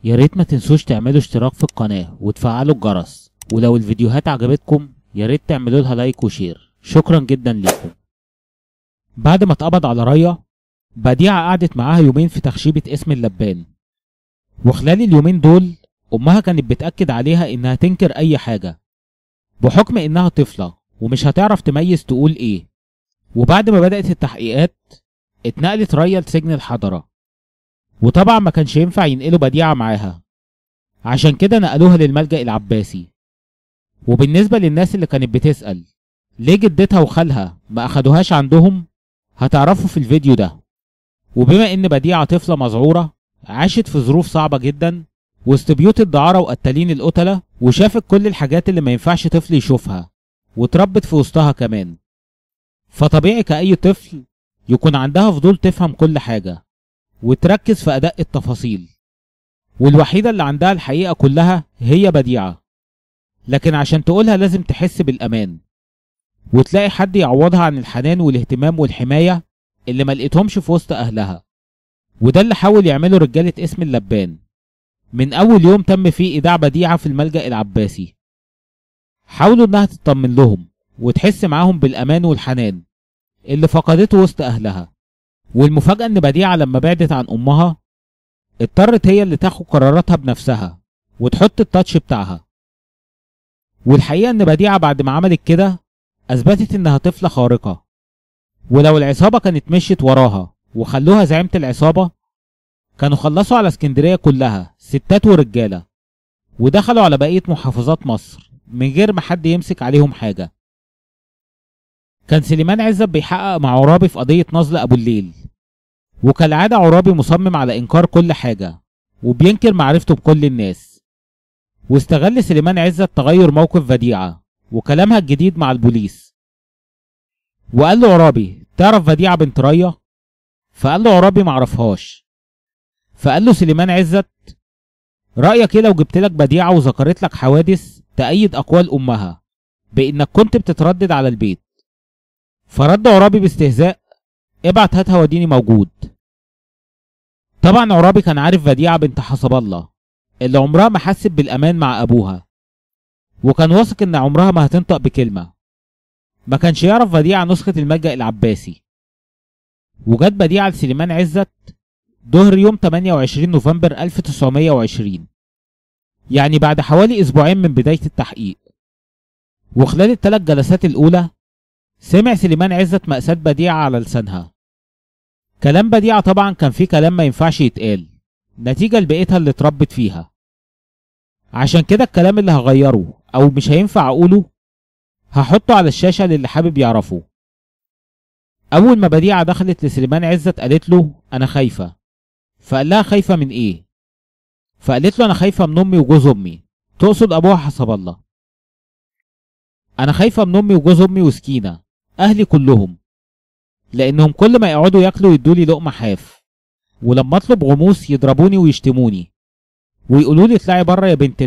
يا ريت ما تنسوش تعملوا اشتراك في القناة وتفعلوا الجرس، ولو الفيديوهات عجبتكم يا ريت تعملوا لها لايك وشير. شكرا جدا لكم. بعد ما اتقبض على ريا، بديعة قعدت معاها يومين في تخشيبة اسم اللبان، وخلال اليومين دول امها كانت بتأكد عليها انها تنكر اي حاجة بحكم انها طفلة ومش هتعرف تميز تقول ايه. وبعد ما بدأت التحقيقات اتنقلت ريا لسجن الحضرة، وطبعا ما كانش ينفع ينقلوا بديعة معاها، عشان كده نقلوها للملجأ العباسي. وبالنسبة للناس اللي كانت بتسأل ليه جدتها وخالها ما اخدوهاش عندهم، هتعرفوا في الفيديو ده. وبما ان بديعة طفلة مذعورة عاشت في ظروف صعبة جدا وسط بيوت الدعارة وقتالين القتلة، وشافت كل الحاجات اللي ما ينفعش طفل يشوفها، وتربت في وسطها كمان. فطبيعي كأي طفل يكون عندها فضول تفهم كل حاجة وتركز في أدق التفاصيل. والوحيدة اللي عندها الحقيقة كلها هي بديعة، لكن عشان تقولها لازم تحس بالأمان وتلاقي حد يعوضها عن الحنان والاهتمام والحماية اللي ما لقيتهمش في وسط أهلها. وده اللي حاول يعمله رجالة اسم اللبان من أول يوم تم فيه إيداع بديعة في الملجأ العباسي. حاولوا إنها تطمن لهم وتحس معاهم بالأمان والحنان اللي فقدته وسط أهلها. والمفاجأة إن بديعة لما بعدت عن أمها اضطرت هي اللي تاخد قراراتها بنفسها وتحط التاتش بتاعها. والحقيقة إن بديعة بعد ما عملت كده أثبتت إنها طفلة خارقة، ولو العصابة كانت مشيت وراها وخلوها زعيمة العصابة كانوا خلصوا على اسكندرية كلها ستات ورجالة، ودخلوا على بقية محافظات مصر من غير ما حد يمسك عليهم حاجة. كان سليمان عزت بيحقق مع عرابي في قضية نزل أبو الليل، وكالعادة عرابي مصمم على إنكار كل حاجة وبينكر معرفته بكل الناس. واستغل سليمان عزت تغير موقف بديعة وكلامها الجديد مع البوليس، وقال له عرابي تعرف بديعة بنت ريا؟ فقال له عرابي معرفهاش. فقال له سليمان عزت رأيك ايه لو جبت لك بديعة وذكرت لك حوادث تأيد أقوال أمها بإنك كنت بتتردد على البيت؟ فرد عرابي باستهزاء ابعت هاتها وديني موجود. طبعا عرابي كان عارف بديعة بنت حسب الله اللي عمرها ما حست بالأمان مع أبوها، وكان واثق إن عمرها ما هتنطق بكلمة. ما كانش يعرف بديعة نسخة الملجأ العباسي. وجت بديعة لسليمان عزت ظهر يوم 28 نوفمبر 1920، يعني بعد حوالي أسبوعين من بداية التحقيق. وخلال الثلاث جلسات الأولى سمع سليمان عزت مأساة بديعة على لسانها. كلام بديعة طبعا كان فيه كلام ما ينفعش يتقال نتيجة لبيئتها اللي اتربت فيها، عشان كده الكلام اللي هغيره أو مش هينفع أقوله هحطه على الشاشة للي حابب يعرفه. أول ما بديعة دخلت لسليمان عزت قالت له أنا خايفة. فقال لها خايفة من إيه؟ فقالت له أنا خايفة من أمي وجوز أمي، تقصد أبوها حسب الله. أنا خايفة من أمي وجوز أمي وسكينة أهلي كلهم، لأنهم كل ما يقعدوا ياكلوا يدولي لقمة حاف، ولما أطلب غموس يضربوني ويشتموني ويقولوا لي اطلعي بره يا بنت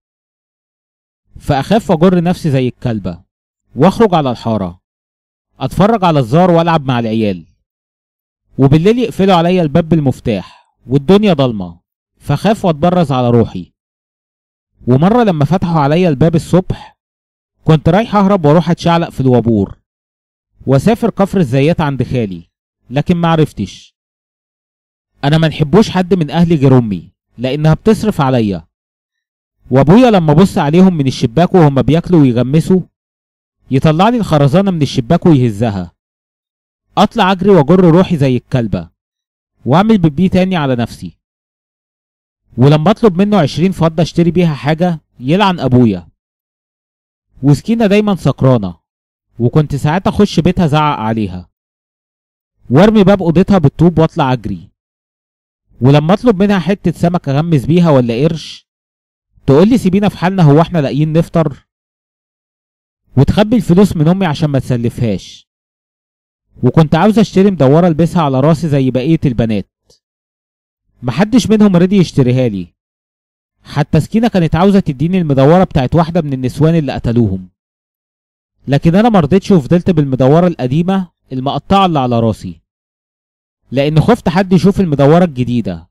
فأخاف وأجر نفسي زي الكلبة وأخرج على الحارة أتفرج على الزار وألعب مع العيال، وبالليل يقفلوا عليا الباب بالمفتاح والدنيا ضلمة فخاف واتبرز على روحي. ومرة لما فتحوا عليا الباب الصبح كنت رايح أهرب وأروح أتشعلق في الوابور وأسافر كفر الزيات عند خالي، لكن معرفتش. أنا ما نحبوش حد من أهلي غير أمي لأنها بتصرف عليا، وأبويا لما بص عليهم من الشباك وهم بياكلوا ويغمسوا يطلع لي الخرزانة من الشباك ويهزها، أطلع أجري وأجر روحي زي الكلبة وأعمل بيبي تاني على نفسي. ولما أطلب منه 20 فضة اشتري بيها حاجة يلعن أبويا. وسكينة دايما سكرانة وكنت ساعات أخش بيتها زعق عليها وارمي باب أوضتها بالطوب واطلع أجري. ولما أطلب منها حتة سمك أغمس بيها ولا قرش تقول لي سيبينا في حالنا هو احنا لاقيين نفطر، وتخبي الفلوس من أمي عشان ما تسلفهاش. وكنت عاوز اشتري مدورة البسها على راسي زي بقية البنات، محدش منهم رضي يشتريها لي، حتى سكينة كانت عاوزة تديني المدورة بتاعت واحدة من النسوان اللي قتلوهم، لكن انا مرضتش وفضلت بالمدورة القديمة المقطعة اللي على راسي، لان خفت حد يشوف المدورة الجديدة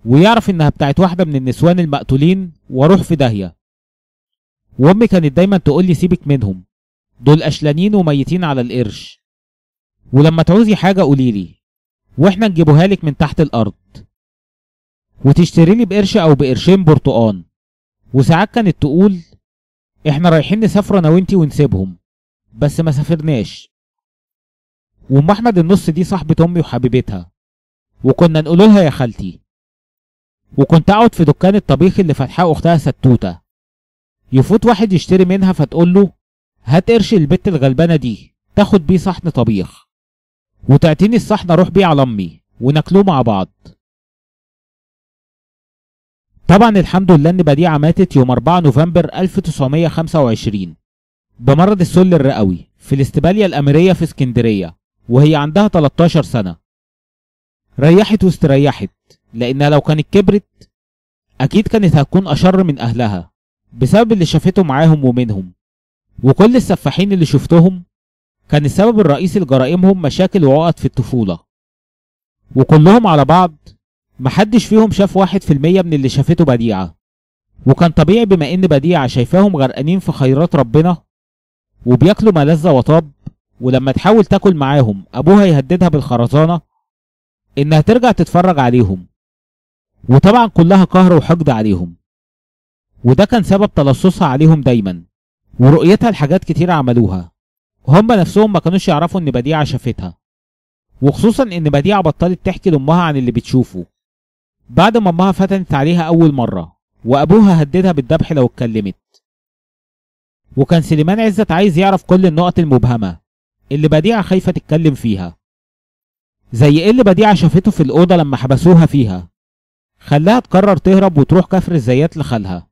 ويعرف انها بتاعت واحدة من النسوان المقتولين واروح في داهية. وامي كانت دايما تقول لي سيبك منهم، دول قشلانين وميتين على القرش، ولما تعوزي حاجة قوليلي واحنا نجيبوها لك من تحت الارض، وتشتري لي بقرش او بقرشين برتقان. وساعات كانت تقول احنا رايحين نسافر انا وانتي ونسيبهم، بس ما سافرناش. وام احمد النص دي صاحبة امي وحبيبتها، وكنا نقول لها يا خالتي. وكنت اقعد في دكان الطبيخ اللي فاتحاه اختها ستوته، يفوت واحد يشتري منها فتقول له هات قرش البت الغلبانه دي تاخد بيه صحن طبيخ، وتعطيني الصحن اروح بيه على امي وناكلوه مع بعض. طبعا الحمد لله ان بديعه ماتت يوم 4 نوفمبر 1925 بمرض السل الرئوي في الاستباليه الاميريه في اسكندريه وهي عندها 13 سنه. ريحت واستريحت، لانها لو كانت كبرت اكيد كانت هتكون اشر من اهلها بسبب اللي شافته معاهم ومنهم. وكل السفاحين اللي شفتهم كان السبب الرئيسي لجرائمهم مشاكل وعقد في الطفوله، وكلهم على بعض محدش فيهم شاف 1% من اللي شافته بديعه. وكان طبيعي بما ان بديعه شايفاهم غرقانين في خيرات ربنا وبياكلوا ما لذ وطاب، ولما تحاول تاكل معاهم ابوها يهددها بالخرزانه انها ترجع تتفرج عليهم، وطبعا كلها قهر وحقد عليهم. وده كان سبب تلصصها عليهم دايما ورؤيتها لحاجات كتير عملوها هم نفسهم ما كانوش يعرفوا ان بديعه شافتها. وخصوصا ان بديعه بطلت تحكي لامها عن اللي بتشوفه بعد ما امها فتنت عليها اول مره وابوها هددها بالذبح لو اتكلمت. وكان سليمان عزت عايز يعرف كل النقط المبهمه اللي بديعه خايفه تتكلم فيها، زي ايه اللي بديعه شافته في الاوضه لما حبسوها فيها خلاها تقرر تهرب وتروح كفر الزيات لخالها.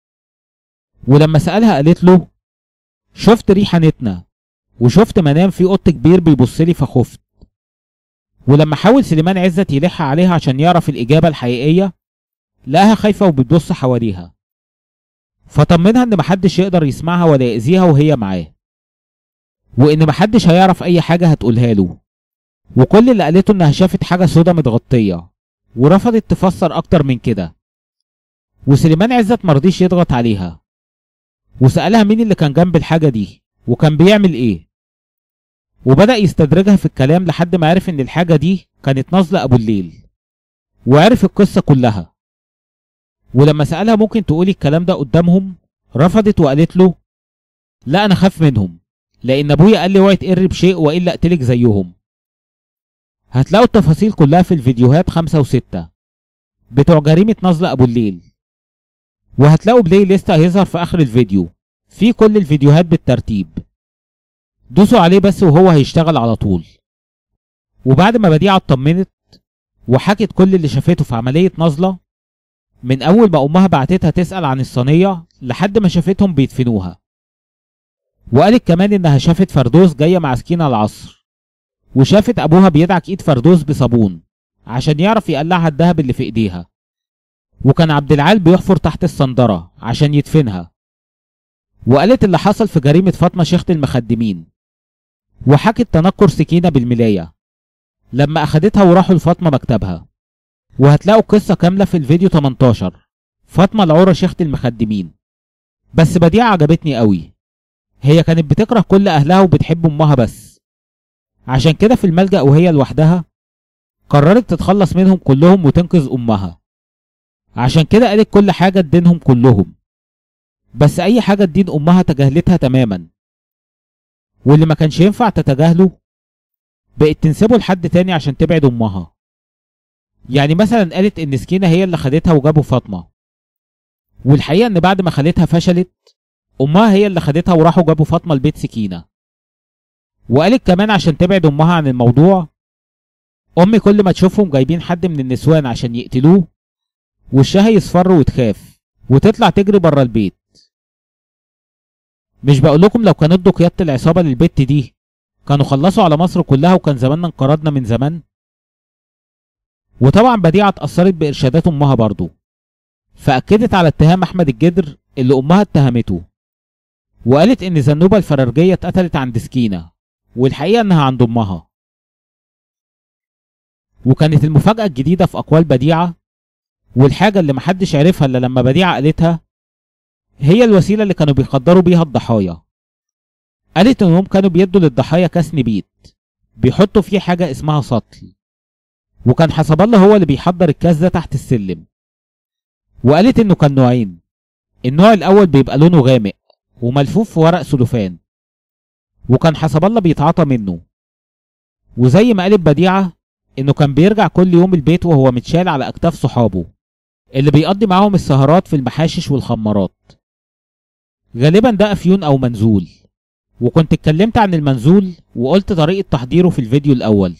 ولما سالها قالت له شفت ريحه نتنه وشفت منام في قط كبير بيبصلي فخفت. ولما حاول سليمان عزت يلح عليها عشان يعرف الاجابه الحقيقيه لقاها خايفه وبتبص حواليها، فطمنها ان محدش يقدر يسمعها ولا يأذيها وهي معاه، وان محدش هيعرف اي حاجه هتقولها له. وكل اللي قالته انها شافت حاجه سودا متغطيه ورفضت تفسر اكتر من كده. وسليمان عزت مرضيش يضغط عليها وسألها مين اللي كان جنب الحاجه دي وكان بيعمل ايه، وبدأ يستدرجها في الكلام لحد ما عرف ان الحاجه دي كانت نازله ابو الليل وعرف القصه كلها. ولما سألها ممكن تقولي الكلام ده قدامهم رفضت وقالت له لا انا خاف منهم، لان ابويا قال لي اوعي تقري بشيء والا اقتلك زيهم. هتلاقوا التفاصيل كلها في الفيديوهات 5 و6 بتوع جريمة نازلة ابو الليل، وهتلاقوا بلاي ليست هيظهر في اخر الفيديو في كل الفيديوهات بالترتيب، دوسوا عليه بس وهو هيشتغل على طول. وبعد ما بديعة اطمنت وحكت كل اللي شافته في عملية نازلة من اول ما امها بعتتها تسأل عن الصينية لحد ما شافتهم بيدفنوها، وقالت كمان انها شافت فردوس جاية مع سكينة العصر، وشافت ابوها بيدعك ايد فردوس بصابون عشان يعرف يقلعها الدهب اللي في ايديها، وكان عبد العال بيحفر تحت الصندرة عشان يدفنها. وقالت اللي حصل في جريمة فاطمة شيخة المخدمين، وحكت تنكر سكينة بالملاية لما اخدتها وراحوا لفاطمة مكتبها. وهتلاقوا قصة كاملة في الفيديو 18 فاطمة العورة شيخة المخدمين. بس بديعة عجبتني قوي، هي كانت بتكره كل اهلها وبتحب امها بس، عشان كده في الملجأ وهي لوحدها قررت تتخلص منهم كلهم وتنقذ امها. عشان كده قالت كل حاجة تدينهم كلهم، بس اي حاجة تدين امها تجاهلتها تماما، واللي ما كانش ينفع تتجاهله بقت تنسبه لحد تاني عشان تبعد امها. يعني مثلا قالت ان سكينة هي اللي خدتها وجابوا فاطمة، والحقيقة ان بعد ما خالتها فشلت امها هي اللي خدتها وراحوا جابوا فاطمة البيت سكينة. وقالت كمان عشان تبعد امها عن الموضوع امي كل ما تشوفهم جايبين حد من النسوان عشان يقتلوه وشها يصفر وتخاف وتطلع تجري بره البيت. مش بقولكم لو كانت ادوا قيادة العصابة للبت دي كانوا خلصوا على مصر كلها وكان زماننا انقرضنا من زمان. وطبعا بديعة اتأثرت بإرشادات امها برضو، فأكدت على اتهام احمد الجدر اللي امها اتهمته، وقالت ان زنوبة الفرارجية اتقتلت عند سكينة والحقيقة انها عند امها. وكانت المفاجأة الجديدة في اقوال بديعة والحاجة اللي محدش عرفها الا لما بديعة قالتها هي الوسيلة اللي كانوا بيقدروا بيها الضحايا. قالت انهم كانوا بيدوا للضحايا كاس نبيت بيحطوا فيه حاجة اسمها سطل، وكان حسب الله هو اللي بيحضر الكاس ده تحت السلم. وقالت انه كان نوعين، النوع الاول بيبقى لونه غامق وملفوف في ورق سلوفان، وكان حسب الله بيتعاطى منه. وزي ما قالت بديعة انه كان بيرجع كل يوم البيت وهو متشال على اكتاف صحابه اللي بيقضي معاهم السهرات في المحاشش والخمارات. غالبا ده افيون او منزول، وكنت اتكلمت عن المنزول وقلت طريقة تحضيره في الفيديو الاول.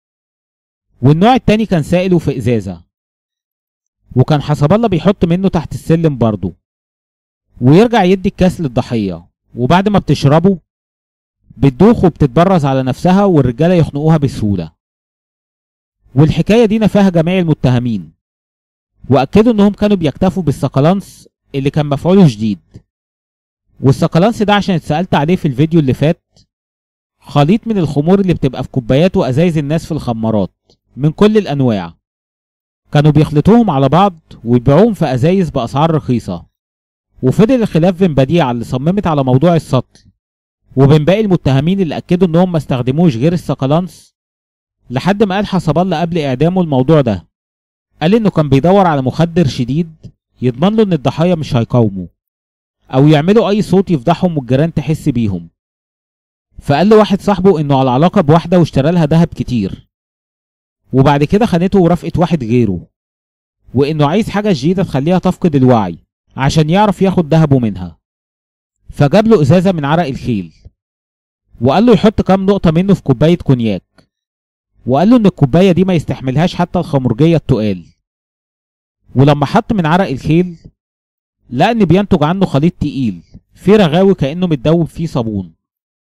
والنوع التاني كان سائل وفي ازازة، وكان حسب الله بيحط منه تحت السلم برضه، ويرجع يدي الكاس للضحية، وبعد ما بتشربه بتدوخ وبتتبرز على نفسها والرجالة يخنقوها بسهولة. والحكاية دي نفاها جميع المتهمين، وأكدوا إنهم كانوا بيكتفوا بالسقلانس اللي كان مفعوله شديد. والسقلانس ده عشان اتسألت عليه في الفيديو اللي فات خليط من الخمور اللي بتبقى في كوبايات وأزايز الناس في الخمارات من كل الأنواع، كانوا بيخلطوهم على بعض ويبيعوهم في أزايز بأسعار رخيصة. وفضل الخلاف بين بديعة اللي صممت على موضوع السطل وبين باقي المتهمين اللي أكدوا إنهم ما استخدموش غير السقلانس، لحد ما قال حسب الله قبل إعدامه الموضوع ده. قال إنه كان بيدور على مخدر شديد يضمن له إن الضحايا مش هيقاوموا أو يعملوا أي صوت يفضحهم والجيران تحس بيهم. فقال له واحد صاحبه إنه على علاقة بواحدة واشترى لها دهب كتير، وبعد كده خانته ورافقت واحد غيره، وإنه عايز حاجة جديدة تخليها تفقد الوعي عشان يعرف ياخد دهبه منها. فجاب له إزازة من عرق الخيل وقال له يحط كام نقطة منه في كوباية كونياك، وقال له إن الكوباية دي ما يستحملهاش حتى الخمرجية التقال. ولما حط من عرق الخيل لقى إن بينتج عنه خليط تقيل فيه رغاوي كأنه متدوب فيه صابون.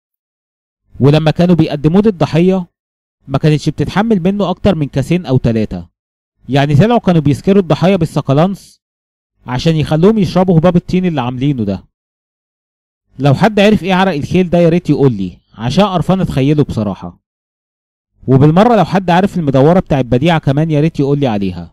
ولما كانوا بيقدموه للضحية ما كانتش بتتحمل منه أكتر من كاسين أو 3، يعني طلعوا كانوا بيسكروا الضحايا بالسقلانس عشان يخلوهم يشربوا هباب الطين اللي عاملينه ده. لو حد عرف ايه عرق الخيل ده ياريت يقول لي عشان قرفان اتخيله بصراحة. وبالمرة لو حد عارف المدورة بتاعت بديعة كمان ياريت يقول لي عليها.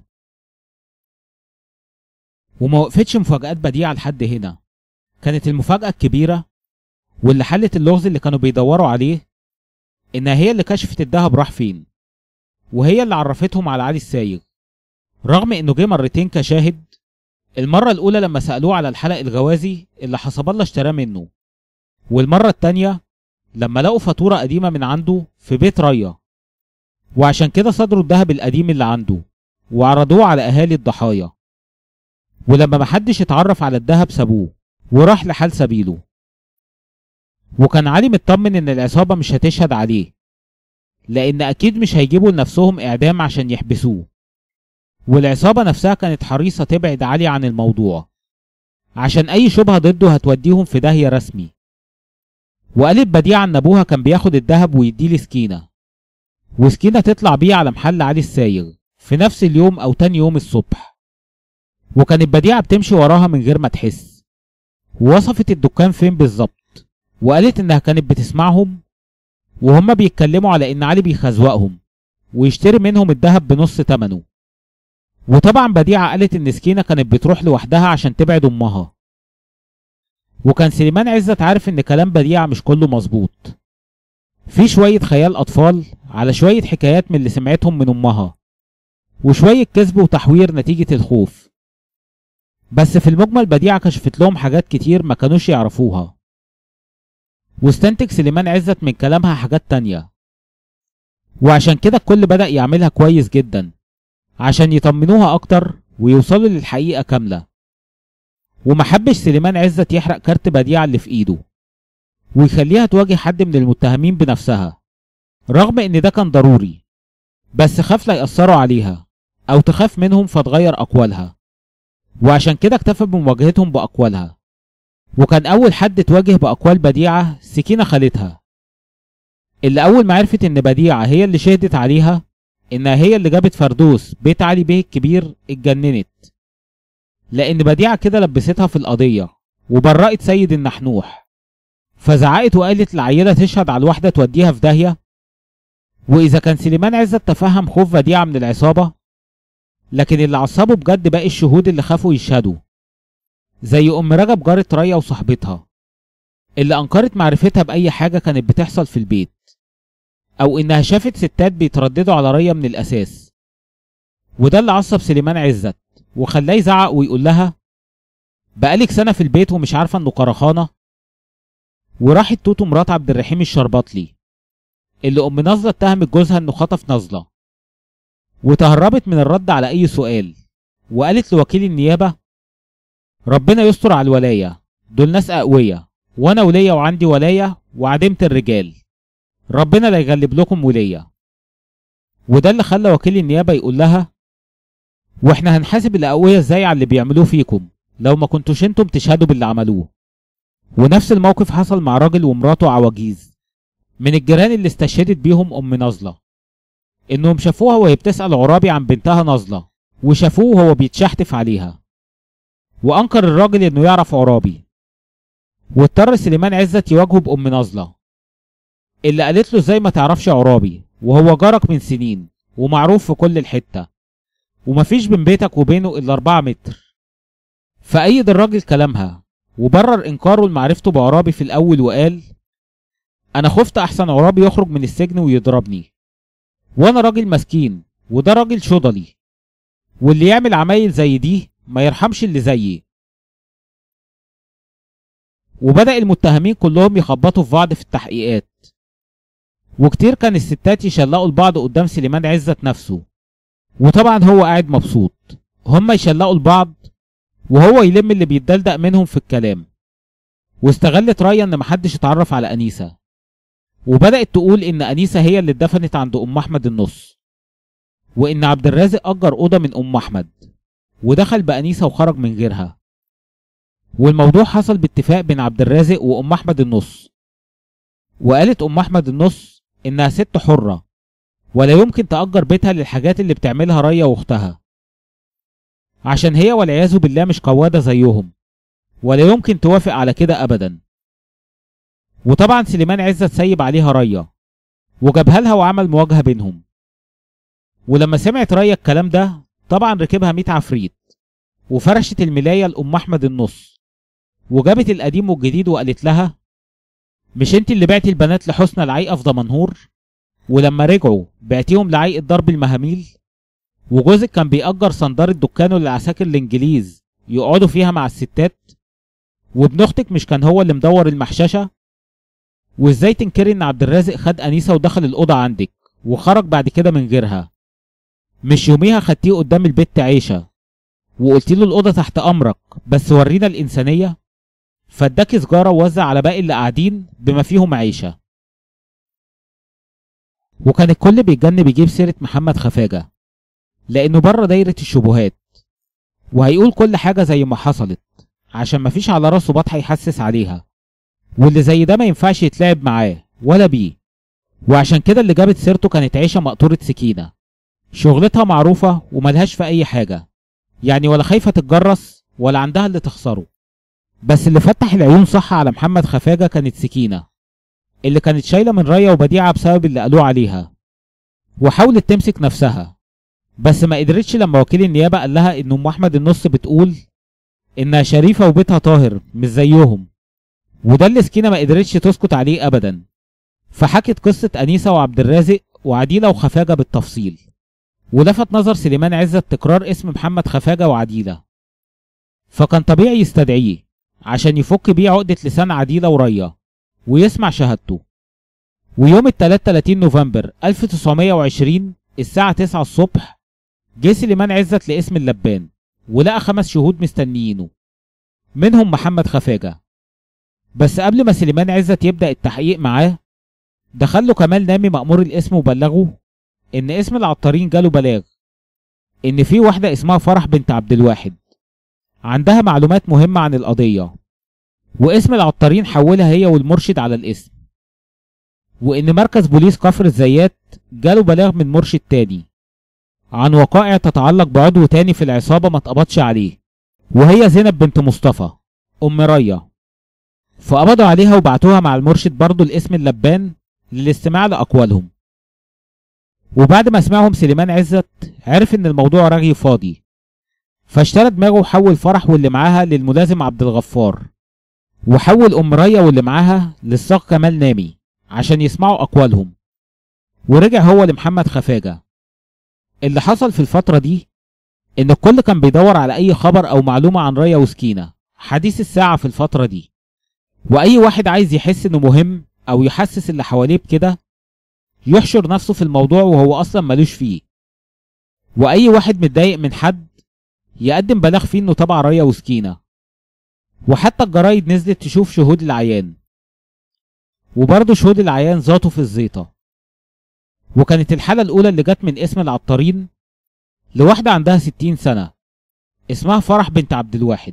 وما وقفتش مفاجآت بديعة لحد هنا، كانت المفاجأة الكبيرة واللي حلت اللغز اللي كانوا بيدوروا عليه انها هي اللي كشفت الدهب راح فين، وهي اللي عرفتهم على علي السايغ، رغم انه جه مرتين كشاهد. المرة الأولى لما سألوه على الحلق الغوازي اللي حسب الله اشتراه منه، والمرة التانية لما لقوا فاتورة قديمة من عنده في بيت ريا، وعشان كده صدروا الذهب القديم اللي عنده وعرضوه على أهالي الضحايا. ولما محدش اتعرف على الذهب سابوه وراح لحال سبيله. وكان علي مطمن إن العصابة مش هتشهد عليه، لأن أكيد مش هيجيبوا لنفسهم إعدام عشان يحبسوه. والعصابة نفسها كانت حريصة تبعد علي عن الموضوع عشان أي شبهة ضده هتوديهم في داهية رسمي. وقالت بديعة إن أبوها كان بياخد الذهب ويديه لسكينة، وسكينة تطلع بيه على محل علي السايغ في نفس اليوم أو تاني يوم الصبح. وكانت بديعة بتمشي وراها من غير ما تحس، ووصفت الدكان فين بالظبط، وقالت إنها كانت بتسمعهم وهم بيتكلموا على إن علي بيخزوقهم ويشتري منهم الذهب بنص تمنه. وطبعا بديعة قالت إن سكينة كانت بتروح لوحدها عشان تبعد أمها. وكان سليمان عزت عارف إن كلام بديعة مش كله مظبوط، في شوية خيال أطفال على شوية حكايات من اللي سمعتهم من أمها، وشوية كذب وتحوير نتيجة الخوف. بس في المجمل بديعة كشفت لهم حاجات كتير ما كانوش يعرفوها، واستنتج سليمان عزت من كلامها حاجات تانية. وعشان كده الكل بدأ يعملها كويس جدا عشان يطمنوها أكتر ويوصلوا للحقيقة كاملة. ومحبش سليمان عزت يحرق كارت بديعة اللي في إيده ويخليها تواجه حد من المتهمين بنفسها، رغم إن ده كان ضروري، بس خاف لا يأثروا عليها أو تخاف منهم فتغير أقوالها، وعشان كده اكتفى بمواجهتهم بأقوالها. وكان أول حد تواجه بأقوال بديعة سكينة خالتها، اللي أول ما عرفت إن بديعة هي اللي شهدت عليها إنها هي اللي جابت فردوس بيت علي بيه الكبير اتجننت، لأن بديعة كده لبستها في القضية وبرأت سيد النحنوح، فزعقت وقالت العيلة تشهد على الواحدة توديها في داهية. وإذا كان سليمان عزت تفهم خوف بديعة من العصابة، لكن اللي عصبه بجد باقي الشهود اللي خافوا يشهدوا، زي ام رجب جارة ريا وصاحبتها اللي انكرت معرفتها باي حاجة كانت بتحصل في البيت، او انها شافت ستات بيترددوا على ريا من الاساس. وده اللي عصب سليمان عزت وخلاه يزعق ويقول لها بقالك سنة في البيت ومش عارفة انه قرخانة. وراحت توتو مرات عبد الرحيم الشرباطلي اللي ام نازلة اتهمت جوزها انه خطف نازلة، وتهربت من الرد على اي سؤال، وقالت لوكيل النيابة ربنا يستر على الولاية، دول ناس اقوياء، وانا ولية وعندي ولاية وعدمت الرجال، ربنا لا يغلب لكم ولية. وده اللي خلى وكيل النيابة يقول لها واحنا هنحاسب الاقوياء ازاي على اللي بيعملوه فيكم لو ما كنتوش انتم تشهدوا باللي عملوه. ونفس الموقف حصل مع راجل ومراته عواجيز من الجيران اللي استشهدت بيهم ام نازلة، انهم شافوها وهي بتسأل عرابي عن بنتها نازلة، وشافوه وهو بيتشحتف عليها، وانكر الراجل انه يعرف عرابي. واضطر سليمان عزت يواجهه بام نازلة اللي قالت له ازاي ما تعرفش عرابي وهو جارك من سنين ومعروف في كل الحتة ومفيش بين بيتك وبينه الا 4 متر. فأيد الراجل كلامها وبرر انكاره لمعرفته بعرابي في الاول وقال انا خفت احسن عرابي يخرج من السجن ويضربني، وانا راجل مسكين وده راجل شضلي، واللي يعمل عمايل زي دي ما يرحمش اللي زيي. وبدأ المتهمين كلهم يخبطوا في بعض في التحقيقات، وكتير كان الستات يشلقوا لبعض قدام سليمان عزت نفسه، وطبعا هو قاعد مبسوط، هما يشلقوا لبعض وهو يلم اللي بيتدلدق منهم في الكلام. واستغلت ريا ان محدش اتعرف على انيسة، وبدأت تقول ان انيسة هي اللي اتدفنت عند ام احمد النص، وان عبد الرازق اجر اوضه من ام احمد ودخل بانيسة وخرج من غيرها. والموضوع حصل باتفاق بين عبد الرازق وام احمد النص، وقالت ام احمد النص انها ست حرة ولا يمكن تأجر بيتها للحاجات اللي بتعملها ريا واختها، عشان هي والعياذ بالله مش قوادة زيهم ولا يمكن توافق على كده ابدا. وطبعا سليمان عزت سيب عليها ريا وجابها لها وعمل مواجهة بينهم. ولما سمعت ريا الكلام ده طبعا ركبها 100 عفريت وفرشت الملاية لأم أحمد النص، وجابت القديم والجديد وقالت لها مش انت اللي بعتي البنات لحسنى العيقة في دمنهور، ولما رجعوا بعتيهم لعيقة ضرب المهاميل، وجوزك كان بيأجر صندارة دكانه للعساكر الانجليز يقعدوا فيها مع الستات، وابن اختك مش كان هو اللي مدور المحششة، وازاي تنكري ان عبد الرازق خد انيسة ودخل الأوضة عندك وخرج بعد كده من غيرها؟ مش يوميها خدتيه قدام البت عيشة وقلت له الأوضة تحت أمرك بس ورينا الإنسانية، فاداكي سجارة ووزع على باقي اللي قاعدين بما فيهم عيشة. وكان الكل بيتجنب يجيب سيرة محمد خفاجة لأنه بره دايرة الشبهات، وهيقول كل حاجة زي ما حصلت عشان مفيش على راسه بطحة يحسس عليها، واللي زي ده ما ينفعش يتلعب معاه ولا بيه. وعشان كده اللي جابت سيرته كانت عيشة مقطورة سكينة، شغلتها معروفة وملهاش في أي حاجة، يعني ولا خايفة تتجرس ولا عندها اللي تخسره. بس اللي فتح العيون صح على محمد خفاجة كانت سكينة اللي كانت شايلة من ريا وبديعة بسبب اللي قالوه عليها، وحاولت تمسك نفسها بس ما قدرتش لما وكيل النيابة قال لها ان ام احمد النص بتقول انها شريفة وبيتها طاهر مش زيهم، وده اللي سكينة ما قدرتش تسكت عليه ابدا. فحكت قصة انيسة وعبد الرازق وعديلة وخفاجة بالتفصيل، ولفت نظر سليمان عزت تكرار اسم محمد خفاجة وعديلة، فكان طبيعي يستدعيه عشان يفك بيه عقدة لسان عديلة وريا ويسمع شهادته. ويوم التلات 30 نوفمبر 1920 الساعة 9 الصبح جه سليمان عزت لاسم اللبان ولقى 5 شهود مستنيينه منهم محمد خفاجة. بس قبل ما سليمان عزت يبدأ التحقيق معاه دخله كمال نامي مأمور الاسم وبلغه ان اسم العطارين جاله بلاغ ان في واحدة اسمها فرح بنت عبد الواحد عندها معلومات مهمة عن القضية، واسم العطارين حولها هي والمرشد على الاسم، وان مركز بوليس كفر الزيات جاله بلاغ من مرشد تاني عن وقائع تتعلق بعضو تاني في العصابة ما اتقبضش عليه، وهي زينب بنت مصطفى ام ريا، فقبضوا عليها وبعتوها مع المرشد برضو الاسم اللبان للاستماع لأقوالهم. وبعد ما سمعهم سليمان عزت عرف ان الموضوع رغي فاضي، فاشترى دماغه وحول فرح واللي معاها للملازم عبد الغفار، وحول ام ريا واللي معاها للصاغ كمال نامي عشان يسمعوا اقوالهم، ورجع هو لمحمد خفاجة. اللي حصل في الفترة دي ان الكل كان بيدور على اي خبر او معلومة عن ريا وسكينة، حديث الساعة في الفترة دي، واي واحد عايز يحس انه مهم او يحسس اللي حواليه بكده يحشر نفسه في الموضوع وهو اصلا ملوش فيه، واي واحد متضايق من حد يقدم بلاغ فيه انه تبع ريا وسكينة. وحتى الجرايد نزلت تشوف شهود العيان، وبرضه شهود العيان زاطوا في الزيطة. وكانت الحالة الأولى اللي جت من اسم العطارين لواحدة عندها 60 سنة اسمها فرح بنت عبد الواحد.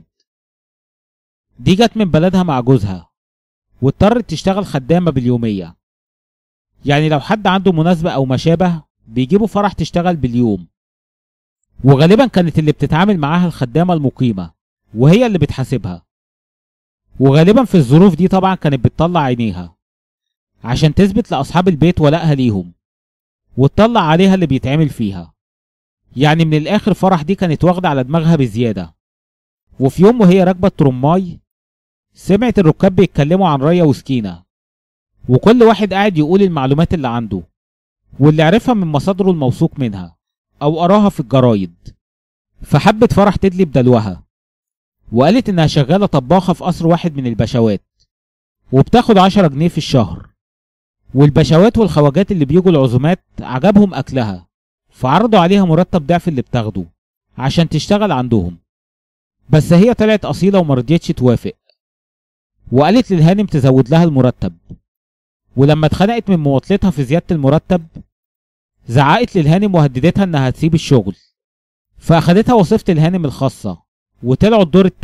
دي جت من بلدها مع جوزها واضطرت تشتغل خدامة باليومية، يعني لو حد عنده مناسبة أو ما شابه بيجيبوا فرح تشتغل باليوم، وغالبا كانت اللي بتتعامل معاها الخدامة المقيمة وهي اللي بتحاسبها. وغالبا في الظروف دي طبعا كانت بتطلع عينيها عشان تثبت لأصحاب البيت ولائها ليهم وتطلع عليها اللي بيتعمل فيها. يعني من الآخر فرح دي كانت واخدة على دماغها بزيادة. وفي يوم وهي راكبة الترماي سمعت الركاب بيتكلموا عن ريا وسكينة، وكل واحد قاعد يقول المعلومات اللي عنده واللي عرفها من مصادره الموثوق منها أو قراها في الجرايد. فحبت فرح تدلي بدلوها وقالت إنها شغالة طباخة في قصر واحد من البشوات وبتاخد 10 جنيه في الشهر، والبشوات والخواجات اللي بيجوا العزومات عجبهم أكلها فعرضوا عليها مرتب ضعف اللي بتاخده عشان تشتغل عندهم. بس هي طلعت أصيلة ومرضيتش توافق، وقالت للهانم تزود لها المرتب. ولما اتخنقت من مواطلتها في زيادة المرتب زعقت للهانم وهددتها انها هتسيب الشغل، فاخدتها وظيفة الهانم الخاصة وطلعوا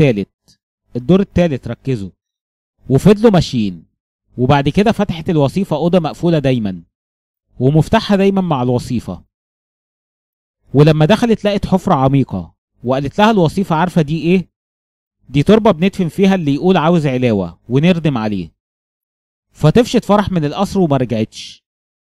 الدور التالت ركزوا، وفضلوا ماشيين. وبعد كده فتحت الوظيفة أوضة مقفولة دايما ومفتاحها دايما مع الوظيفة. ولما دخلت لقت حفرة عميقة وقالت لها الوظيفة عارفة دي ايه؟ دي تربة بندفن فيها اللي يقول عاوز علاوة ونردم عليه. فطفشت فرح من القصر وما رجعتش.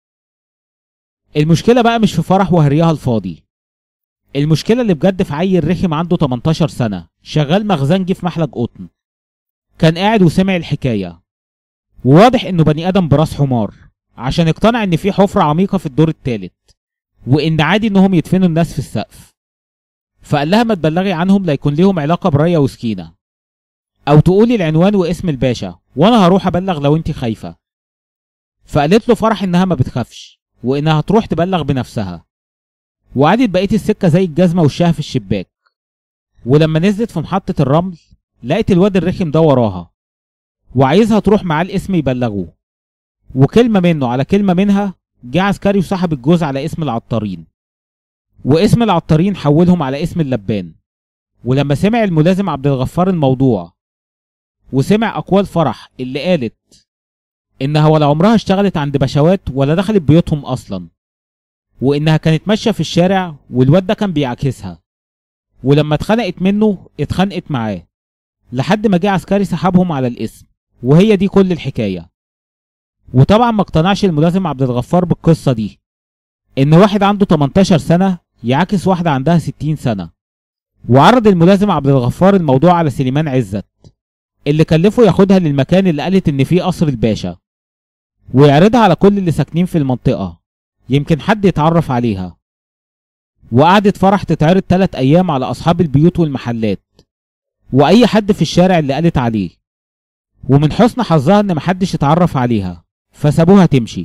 المشكلة بقى مش في فرح وهريها الفاضي، المشكلة اللي بجد في عيل رخم عنده 18 سنة شغال مخزنجي في محلق قطن. كان قاعد وسمع الحكاية، وواضح انه بني ادم براس حمار عشان اقتنع ان في حفرة عميقة في الدور الثالث وان عادي انهم يدفنوا الناس في السقف. فقال لها ما تبلغي عنهم لا يكون ليهم علاقة بريا وسكينة، او تقولي العنوان واسم الباشا وانا هروح ابلغ لو انت خايفة. فقالت له فرح انها ما بتخافش وانها هتروح تبلغ بنفسها، وقعدت بقية السكة زي الجزمة وشها في الشباك. ولما نزلت في محطة الرمل لقيت الواد الرخم ده وراها وعايزها تروح معاه الاسم يبلغوه، وكلمة منه على كلمة منها جه عسكري وسحب الجوز على اسم العطارين، واسم العطارين حولهم على اسم اللبان. ولما سمع الملازم عبد الغفار الموضوع وسمع أقوال فرح اللي قالت إنها ولا عمرها اشتغلت عند بشوات ولا دخلت بيوتهم أصلا، وإنها كانت ماشية في الشارع والواد ده كان بيعاكسها، ولما اتخنقت منه اتخنقت معاه لحد ما جه عسكري سحبهم على الاسم. وهي دي كل الحكاية. وطبعا ما اقتنعش الملازم عبد الغفار بالقصة دي، إن واحد عنده 18 سنة يعاكس واحدة عندها 60 سنة. وعرض الملازم عبد الغفار الموضوع على سليمان عزت اللي كلفه ياخدها للمكان اللي قالت إن فيه قصر الباشا ويعرضها على كل اللي ساكنين في المنطقة يمكن حد يتعرف عليها. وقعدت فرح تتعرض 3 أيام على أصحاب البيوت والمحلات وأي حد في الشارع اللي قالت عليه، ومن حسن حظها إن محدش اتعرف عليها فسابوها تمشي.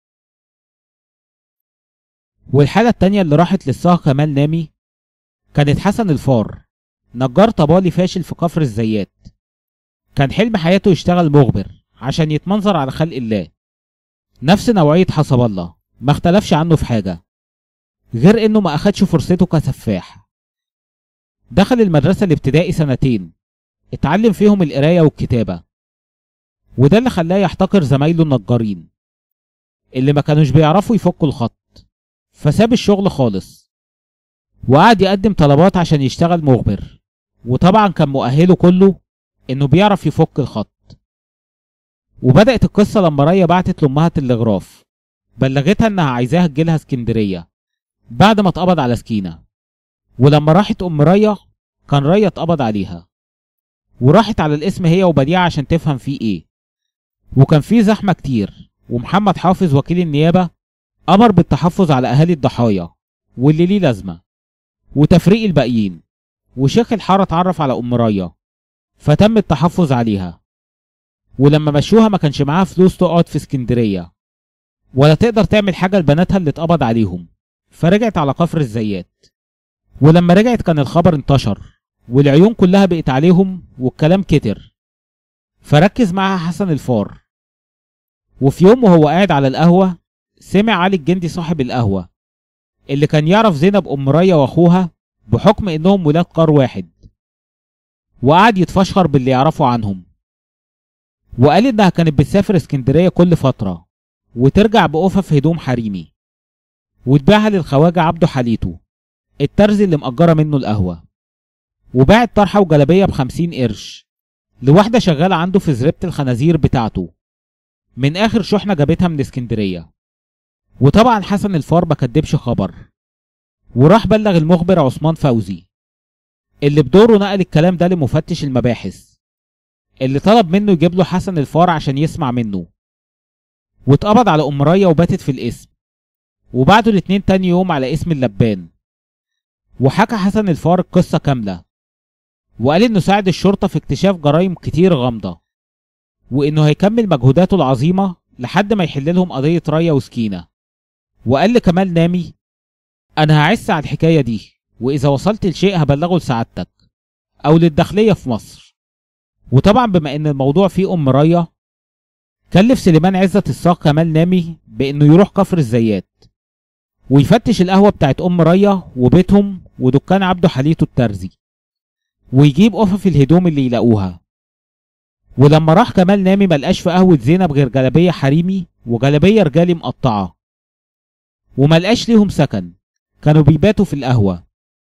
والحالة التانية اللي راحت للصاغ كمال نامي كانت حسن الفار، نجار طبالي فاشل في كفر الزيات. كان حلم حياته يشتغل مخبر عشان يتمنظر على خلق الله، نفس نوعية حسب الله، ما اختلفش عنه في حاجة غير انه ما اخدش فرصته كسفاح. دخل المدرسة الابتدائي 2 سنين اتعلم فيهم القراية والكتابة، وده اللي خلاه يحتقر زمايله النجارين اللي ما كانوش بيعرفوا يفكوا الخط. فساب الشغل خالص وقعد يقدم طلبات عشان يشتغل مخبر، وطبعا كان مؤهله كله انه بيعرف يفك الخط. وبدأت القصة لما ريا بعتت لأمها تلغراف بلغتها انها عايزاها تجيلها اسكندرية بعد ما اتقبض على سكينة. ولما راحت ام ريا كان ريا اتقبض عليها، وراحت على الاسم هي وبديعة عشان تفهم فيه ايه. وكان فيه زحمة كتير، ومحمد حافظ وكيل النيابة امر بالتحفظ على اهالي الضحايا واللي ليه لازمة وتفريق الباقيين. وشيخ الحارة اتعرف على ام ريا فتم التحفظ عليها. ولما مشوها ما كانش معاها فلوس تقعد في اسكندرية ولا تقدر تعمل حاجة لبناتها اللي اتقبض عليهم، فرجعت على كفر الزيات. ولما رجعت كان الخبر انتشر والعيون كلها بقت عليهم والكلام كتر، فركز معاها حسن الفار. وفي يوم وهو قاعد على القهوة سمع علي الجندي صاحب القهوة اللي كان يعرف زينب ام ريا واخوها بحكم انهم ولاد قار واحد، وقعد يتفشخر باللي يعرفوا عنهم. وقال انها كانت بتسافر اسكندرية كل فترة وترجع بقفف هدوم حريمي وتبيعها للخواجة عبده حليتو الترزي اللي مأجرة منه القهوة. وباعت طرحة وجلابية ب50 قرش لواحدة شغالة عنده في زريبة الخنازير بتاعته من آخر شحنة جابتها من اسكندرية. وطبعا حسن الفار ما كدبش خبر، وراح بلغ المخبر عثمان فوزي اللي بدوره نقل الكلام ده لمفتش المباحث اللي طلب منه يجيب له حسن الفار عشان يسمع منه. واتقبض على ام ريا وباتت في الاسم، وبعدوا الاتنين تاني يوم على اسم اللبان. وحكى حسن الفار القصة كاملة، وقال انه ساعد الشرطة في اكتشاف جرائم كتير غامضة، وانه هيكمل مجهوداته العظيمة لحد ما يحل لهم قضية ريا وسكينة. وقال لكمال نامي انا هعس على الحكاية دي، واذا وصلت لشيء هبلغه لسعادتك او للداخلية في مصر. وطبعا بما ان الموضوع فيه ام ريا كلف سليمان عزت الساق كمال نامي بانه يروح كفر الزيات ويفتش القهوة بتاعت ام ريا وبيتهم ودكان عبده حليتو الترزي، ويجيب قفف الهدوم اللي يلاقوها. ولما راح كمال نامي ملقاش في قهوة زينب غير جلابية حريمي وجلابية رجالي مقطعة، وملقاش ليهم سكن، كانوا بيباتوا في القهوة.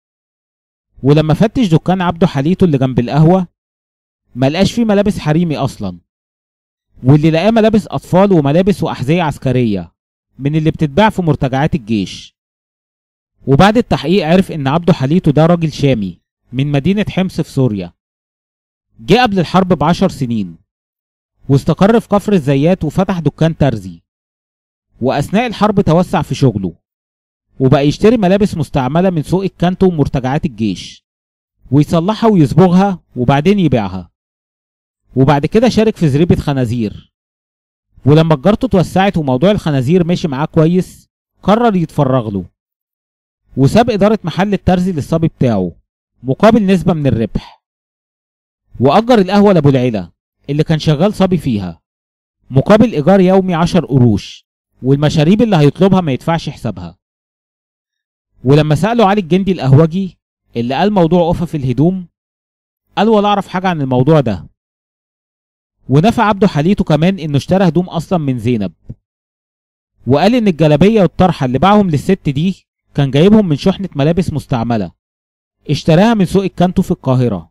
ولما فتش دكان عبده حليتو اللي جنب القهوة ملقاش فيه ملابس حريمي اصلا، واللي لقاه ملابس اطفال وملابس واحذية عسكرية من اللي بتتباع في مرتجعات الجيش. وبعد التحقيق عرف ان عبده حليتو ده راجل شامي من مدينة حمص في سوريا، جه قبل الحرب ب10 سنين واستقر في كفر الزيات وفتح دكان ترزي. واثناء الحرب توسع في شغله وبقى يشتري ملابس مستعملة من سوق الكانتو ومرتجعات الجيش ويصلحها ويصبغها وبعدين يبيعها. وبعد كده شارك في زريبة خنازير، ولما تجارته اتوسعت وموضوع الخنازير ماشي معاه كويس قرر يتفرغ له، وساب إدارة محل الترزي للصبي بتاعه مقابل نسبة من الربح. وأجر القهوة لأبو العيلة اللي كان شغال صبي فيها مقابل إيجار يومي 10 قروش، والمشاريب اللي هيطلبها ما يدفعش حسابها. ولما سأله علي الجندي القهوجي اللي قال موضوع قفف الهدوم قال ولا أعرف حاجة عن الموضوع ده. ونفى عبده حليتو كمان إنه اشترى هدوم أصلا من زينب، وقال إن الجلابية والطرحة اللي باعهم للست دي كان جايبهم من شحنة ملابس مستعملة اشتراها من سوق الكانتو في القاهرة.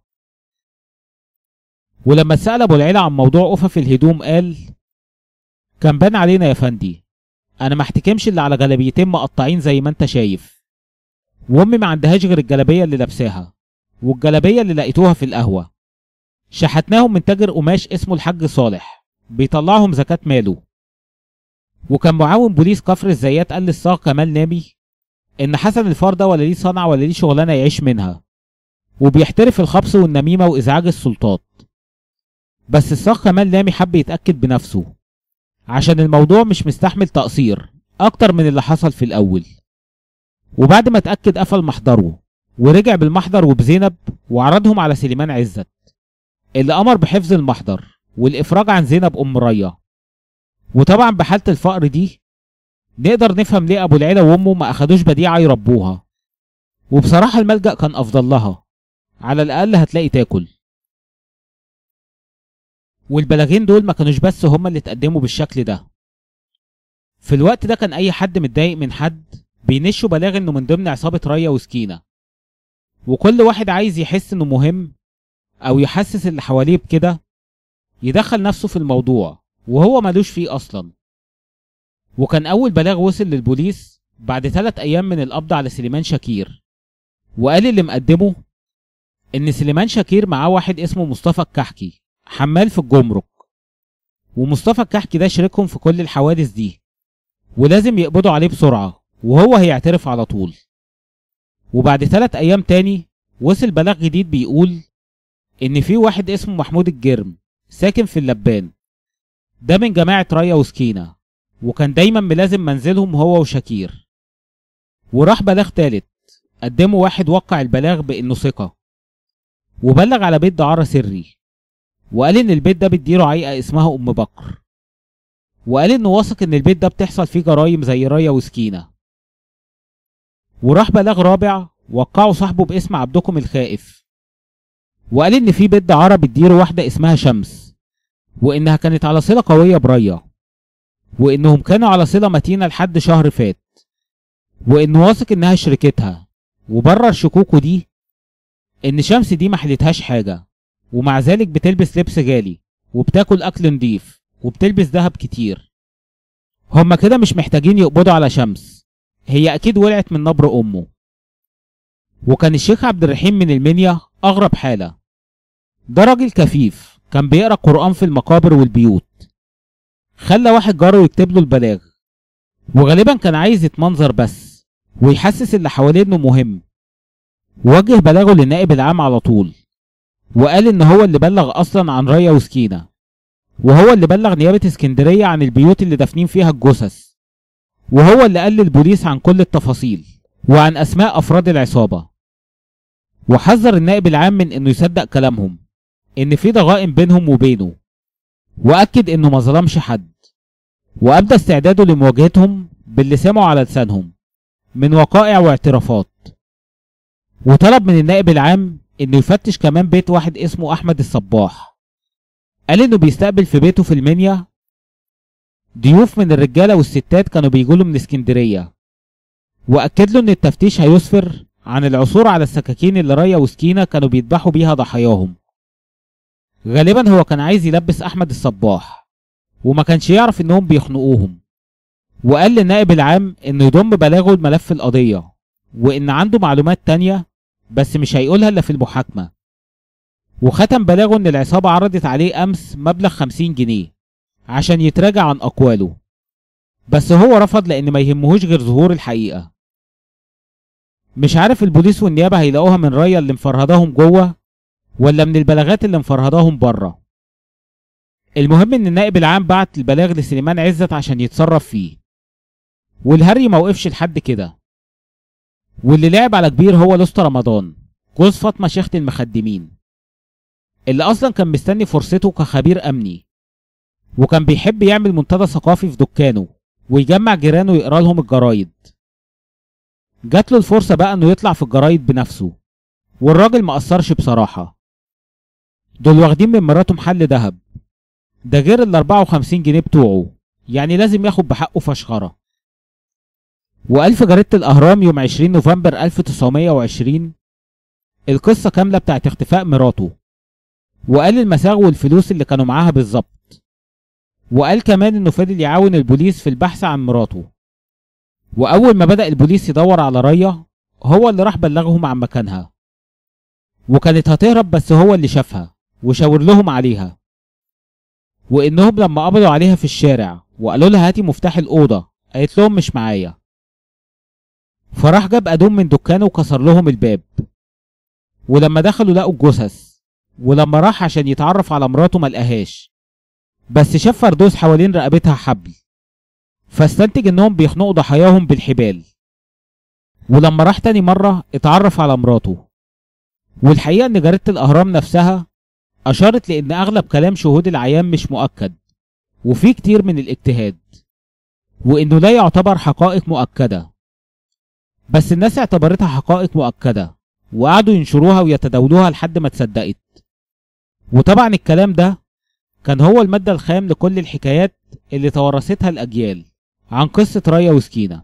ولما سأل أبو العيلة عن موضوع قفف الهدوم قال كان بان علينا يا فندي، أنا ما احتكمش إلا على جلابيتين مقطعين زي ما أنت شايف، وأمي ما عندهاش غير الجلابية اللي لابساها والجلابية اللي لقيتوها في القهوة، شحتناهم من تاجر قماش اسمه الحاج صالح بيطلعهم زكاة ماله. وكان معاون بوليس كفر الزيات قال للصاغ كمال نامي إن حسن الفار ده ولا ليه صنعة ولا ليه شغلانة يعيش منها، وبيحترف الخبص والنميمة وإزعاج السلطات. بس الصاغ كمال نامي حب يتأكد بنفسه عشان الموضوع مش مستحمل تقصير أكتر من اللي حصل في الأول. وبعد ما اتأكد قفل محضره ورجع بالمحضر وبزينب وعرضهم على سليمان عزت اللي أمر بحفظ المحضر والإفراج عن زينب أم ريا. وطبعا بحالة الفقر دي نقدر نفهم ليه أبو العيلة وأمه ما أخدوش بديعة يربوها، وبصراحة الملجأ كان أفضل لها، على الأقل هتلاقي تاكل. والبلاغين دول ما كانوش بس هما اللي اتقدموا بالشكل ده، في الوقت ده كان أي حد متضايق من حد بينشوا بلاغ إنه من ضمن عصابة ريا وسكينة، وكل واحد عايز يحس إنه مهم أو يحسس اللي حواليه بكده يدخل نفسه في الموضوع وهو ملوش فيه أصلا. وكان أول بلاغ وصل للبوليس بعد 3 أيام من القبض على سليمان شاكير. وقال اللي مقدمه إن سليمان شاكير معاه واحد اسمه مصطفى الكحكي حمال في الجمرك، ومصطفى الكحكي ده شريكهم في كل الحوادث دي، ولازم يقبضوا عليه بسرعة وهو هيعترف على طول. وبعد 3 أيام تاني وصل بلاغ جديد بيقول إن في واحد اسمه محمود الجرم ساكن في اللبان، ده من جماعة ريا وسكينة، وكان دايما ملازم منزلهم هو وشاكير. وراح بلاغ تالت قدمه واحد وقع البلاغ بإنه ثقة، وبلغ على بيت دعارة سري، وقال إن البيت ده بتديره عيقة اسمها أم بكر، وقال إنه واثق إن البيت ده بتحصل فيه جرايم زي ريا وسكينة. وراح بلاغ رابع وقعه صاحبه باسم عبدكم الخائف، وقال إن في بيت دعارة بتديره واحدة اسمها شمس، وإنها كانت على صلة قوية بريا، وإنهم كانوا على صلة متينة لحد شهر فات، وإنه واثق إنها شركتها. وبرر شكوكه دي إن شمس دي ما حلتهاش حاجة، ومع ذلك بتلبس لبس غالي وبتاكل أكل نضيف وبتلبس ذهب كتير. هما كده مش محتاجين يقبضوا على شمس، هي أكيد ولعت من نبر أمه. وكان الشيخ عبد الرحيم من المنيا أغرب حالة. ده راجل كفيف كان بيقرأ قرآن في المقابر والبيوت، خلى واحد جاره يكتب له البلاغ، وغالبا كان عايز يتمنظر بس ويحسس اللي حواليه انه مهم. وجه بلاغه للنائب العام على طول، وقال ان هو اللي بلغ اصلا عن ريا وسكينة، وهو اللي بلغ نيابة اسكندرية عن البيوت اللي دافنين فيها الجثث، وهو اللي قال للبوليس عن كل التفاصيل وعن اسماء افراد العصابة. وحذر النائب العام من انه يصدق كلامهم ان في ضغائن بينهم وبينه، واكد انه ما ظلمش حد، وابدى استعداده لمواجهتهم باللي سمعوا على لسانهم من وقائع واعترافات. وطلب من النائب العام انه يفتش كمان بيت واحد اسمه احمد الصباح، قال انه بيستقبل في بيته في المنيا ضيوف من الرجاله والستات كانوا بيجوله من اسكندريه، واكد له ان التفتيش هيسفر عن العثور على السكاكين اللي ريا وسكينة كانوا بيذبحوا بيها ضحاياهم. غالبا هو كان عايز يلبس احمد الصباح، وما كانش يعرف انهم بيخنقوهم. وقال للنائب العام انه يضم بلاغه لملف القضيه، وان عنده معلومات تانية بس مش هيقولها الا في المحاكمه. وختم بلاغه ان العصابه عرضت عليه امس مبلغ 50 جنيه عشان يتراجع عن اقواله، بس هو رفض لان ما يهمهوش غير ظهور الحقيقه. مش عارف البوليس والنيابه هيلاقوها من ريا اللي مفرهداهم جوه ولا من البلاغات اللي مفرهداهم بره. المهم ان النائب العام بعت البلاغ لسليمان عزت عشان يتصرف فيه، والهري ما وقفش لحد كده. واللي لعب على كبير هو لسطى رمضان جوز فاطمه شيخة المخدمين، اللي اصلا كان مستني فرصته كخبير امني، وكان بيحب يعمل منتدى ثقافي في دكانه ويجمع جيرانه يقرا لهم الجرايد. جات له الفرصه بقى انه يطلع في الجرايد بنفسه، والراجل ما قصرش بصراحه. دول واخدين من مراته محل دهب، ده غير ال 54 جنيه بتوعه، يعني لازم ياخد بحقه فشخره. وقال في جريدة الأهرام يوم 20 نوفمبر 1920 القصة كاملة بتاعت اختفاء مراته، وقال المساغ والفلوس اللي كانوا معاها بالظبط، وقال كمان انه فضل يعاون البوليس في البحث عن مراته. وأول ما بدأ البوليس يدور على ريا هو اللي راح بلغهم عن مكانها، وكانت هتهرب بس هو اللي شافها وشاور لهم عليها، وإنهم لما قبضوا عليها في الشارع وقالوا لها هاتي مفتاح الأوضة قالت لهم مش معايا. فراح جاب أدوم من دكانه وكسر لهم الباب، ولما دخلوا لقوا الجثث، ولما راح عشان يتعرف على مراته ملقاهاش، بس شاف فردوس حوالين رقبتها حبل، فاستنتج انهم بيخنقوا ضحاياهم بالحبال. ولما راح تاني مرة اتعرف على مراته. والحقيقة ان جريدة الأهرام نفسها أشارت لأن أغلب كلام شهود العيان مش مؤكد وفي كتير من الاجتهاد، وإنه لا يعتبر حقائق مؤكدة، بس الناس اعتبرتها حقائق مؤكدة وقعدوا ينشروها ويتداولوها لحد ما تصدقت. وطبعا الكلام ده كان هو المادة الخام لكل الحكايات اللي توارثتها الأجيال عن قصة ريا وسكينة.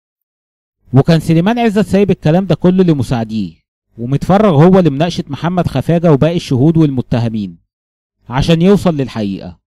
وكان سليمان عزت سايب الكلام ده كله لمساعديه ومتفرغ هو لمناقشة محمد خفاجة وباقي الشهود والمتهمين عشان يوصل للحقيقة.